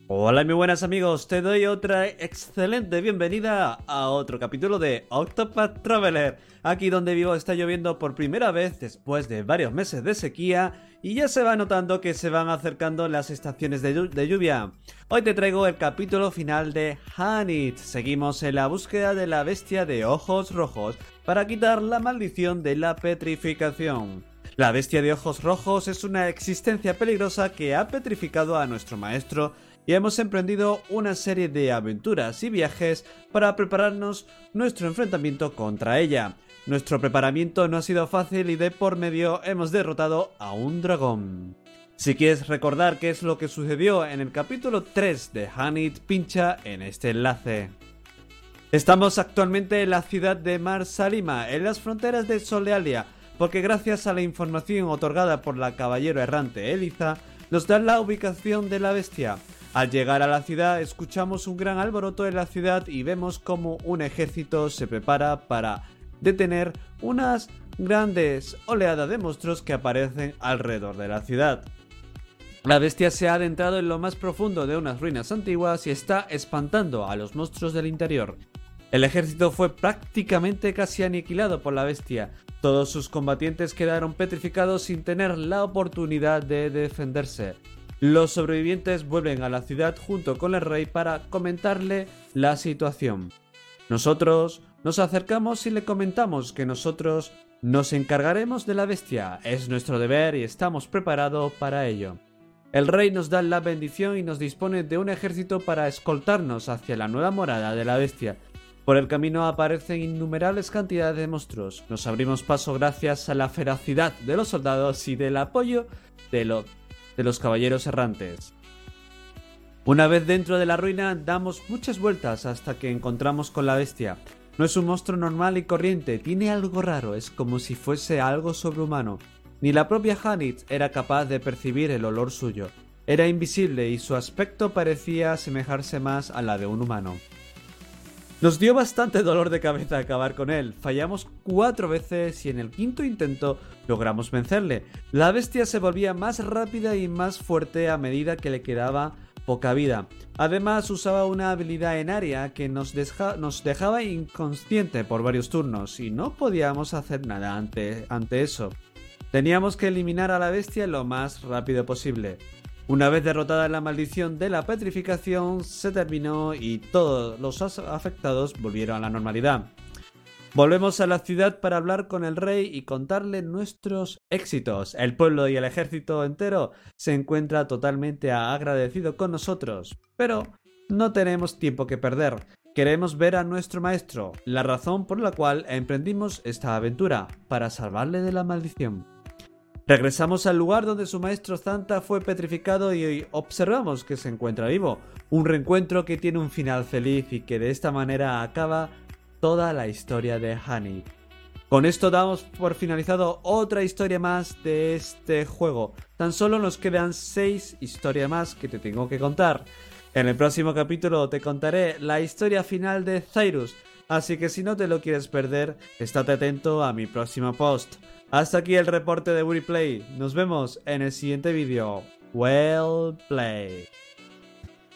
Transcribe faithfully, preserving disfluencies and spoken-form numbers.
Hola muy buenas amigos, te doy otra excelente bienvenida a otro capítulo de Octopath Traveler. Aquí donde vivo está lloviendo por primera vez después de varios meses de sequía y ya se va notando que se van acercando las estaciones de, llu- de lluvia. Hoy te traigo el capítulo final de Hanit. Seguimos en la búsqueda de la bestia de ojos rojos para quitar la maldición de la petrificación. La bestia de ojos rojos es una existencia peligrosa que ha petrificado a nuestro maestro y hemos emprendido una serie de aventuras y viajes para prepararnos nuestro enfrentamiento contra ella. Nuestro preparamiento no ha sido fácil y de por medio hemos derrotado a un dragón. Si quieres recordar qué es lo que sucedió en el capítulo tres de Hanit, pincha en este enlace. Estamos actualmente en la ciudad de Mar Salima, en las fronteras de Solealia, porque gracias a la información otorgada por la caballero errante Eliza, nos dan la ubicación de la bestia. Al llegar a la ciudad escuchamos un gran alboroto en la ciudad y vemos como un ejército se prepara para detener unas grandes oleadas de monstruos que aparecen alrededor de la ciudad. La bestia se ha adentrado en lo más profundo de unas ruinas antiguas y está espantando a los monstruos del interior. El ejército fue prácticamente casi aniquilado por la bestia. Todos sus combatientes quedaron petrificados sin tener la oportunidad de defenderse. Los sobrevivientes vuelven a la ciudad junto con el rey para comentarle la situación. Nosotros nos acercamos y le comentamos que nosotros nos encargaremos de la bestia. Es nuestro deber y estamos preparados para ello. El rey nos da la bendición y nos dispone de un ejército para escoltarnos hacia la nueva morada de la bestia. Por el camino aparecen innumerables cantidades de monstruos. Nos abrimos paso gracias a la ferocidad de los soldados y del apoyo de, lo, de los caballeros errantes. Una vez dentro de la ruina damos muchas vueltas hasta que encontramos con la bestia. No es un monstruo normal y corriente, tiene algo raro, es como si fuese algo sobrehumano. Ni la propia Hanit era capaz de percibir el olor suyo. Era invisible y su aspecto parecía asemejarse más a la de un humano. Nos dio bastante dolor de cabeza acabar con él. Fallamos cuatro veces y en el quinto intento logramos vencerle. La bestia se volvía más rápida y más fuerte a medida que le quedaba poca vida. Además usaba una habilidad en área que nos, deja, nos dejaba inconsciente por varios turnos y no podíamos hacer nada ante, ante eso. Teníamos que eliminar a la bestia lo más rápido posible. Una vez derrotada la maldición de la petrificación, se terminó y todos los afectados volvieron a la normalidad. Volvemos a la ciudad para hablar con el rey y contarle nuestros éxitos. El pueblo y el ejército entero se encuentra totalmente agradecido con nosotros, pero no tenemos tiempo que perder. Queremos ver a nuestro maestro, la razón por la cual emprendimos esta aventura, para salvarle de la maldición. Regresamos al lugar donde su maestro Zanta fue petrificado y observamos que se encuentra vivo. Un reencuentro que tiene un final feliz y que de esta manera acaba toda la historia de Hanit. Con esto damos por finalizado otra historia más de este juego. Tan solo nos quedan seis historias más que te tengo que contar. En el próximo capítulo te contaré la historia final de Cyrus. Así que si no te lo quieres perder, estate atento a mi próximo post. Hasta aquí el reporte de Wuriplay. Nos vemos en el siguiente vídeo. Well played.